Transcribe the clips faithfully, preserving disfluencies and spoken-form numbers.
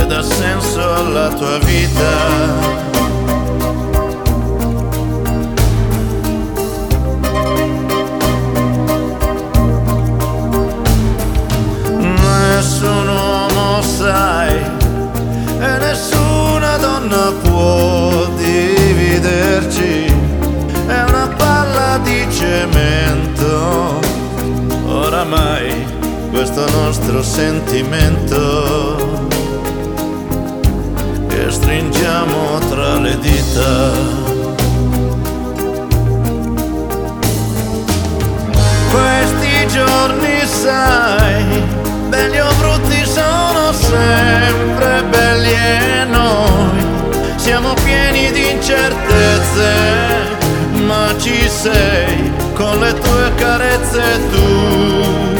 dà senso alla tua vita. Nessun uomo sai e nessuna donna può dividerci, è una palla di cemento oramai questo nostro sentimento che stringiamo tra le dita. Questi giorni sai, belli o brutti sono sempre belli e noi siamo pieni di incertezze, ma ci sei con le tue carezze tu.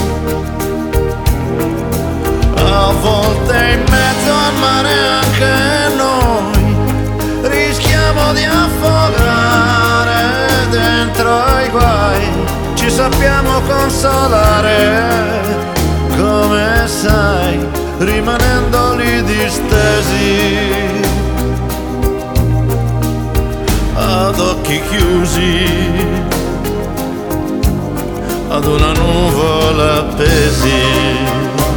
A volte in mezzo al mare anche noi rischiamo di affogare dentro i guai, ci sappiamo consolare come sai, rimanendo lì distesi ad occhi chiusi ad una nuvola appesi.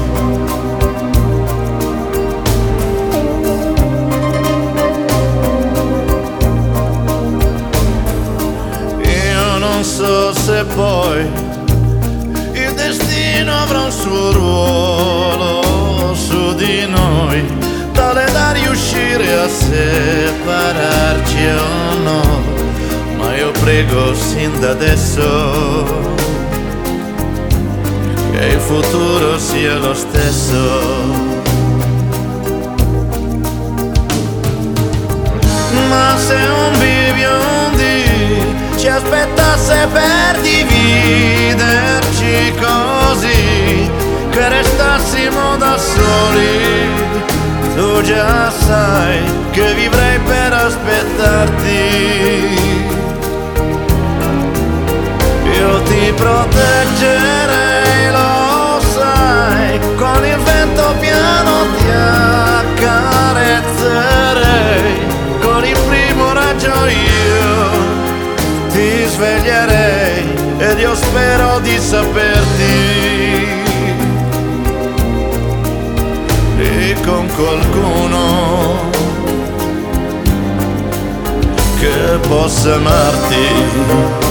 Non so se poi il destino avrà un suo ruolo su di noi, tale da riuscire a separarci o no, ma io prego sin da adesso che il futuro sia lo stesso. Ma se un biviondi ci aspettasse per dividerci così che restassimo da soli, tu già sai che vivrei per aspettarti. Io ti proteggerei, lo sai, con il vento piano ti accarezzerei, con il primo raggio io ti sveglierei ed io spero di saperti e con qualcuno che possa amarti.